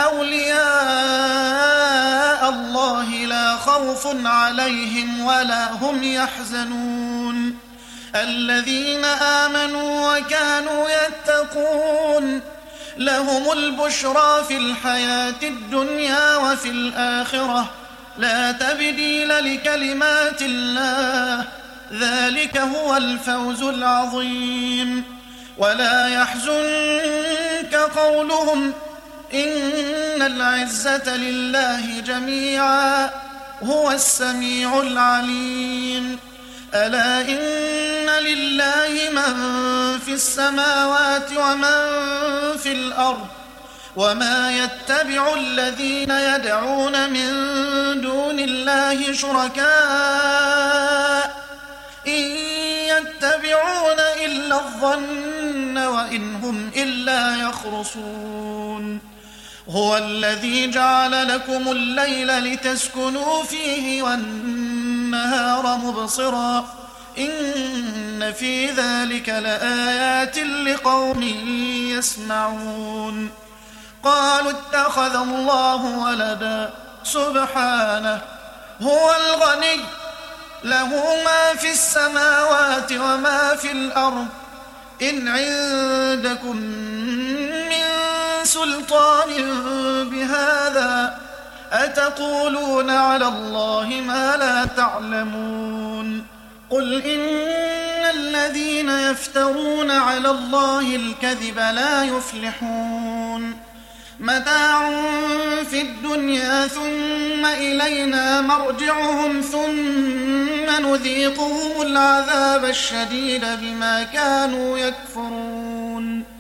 أولياء الله لا خوف عليهم ولا هم يحزنون الذين آمنوا وكانوا يتقون لهم البشرى في الحياة الدنيا وفي الآخرة لا تبديل لكلمات الله ذلك هو الفوز العظيم ولا يحزنك قولهم إن العزة لله جميعا هو السميع العليم ألا إن لله من في السماوات ومن في الأرض وما يتبع الذين يدعون من دون الله شركاء إن يتبعون إلا الظن وإن هم إلا يخرصون هو الذي جعل لكم الليل لتسكنوا فيه والنهار مبصرا إن في ذلك لآيات لقوم يسمعون قالوا اتخذ الله ولدا سبحانه هو الغني له ما في السماوات وما في الأرض إن عندكم من سلطان بهذا أتقولون على الله ما لا تعلمون قل إن الذين يفترون على الله الكذب لا يفلحون متاع في الدنيا ثم إلينا مرجعهم ثم نذيقهم العذاب الشديد بما كانوا يكفرون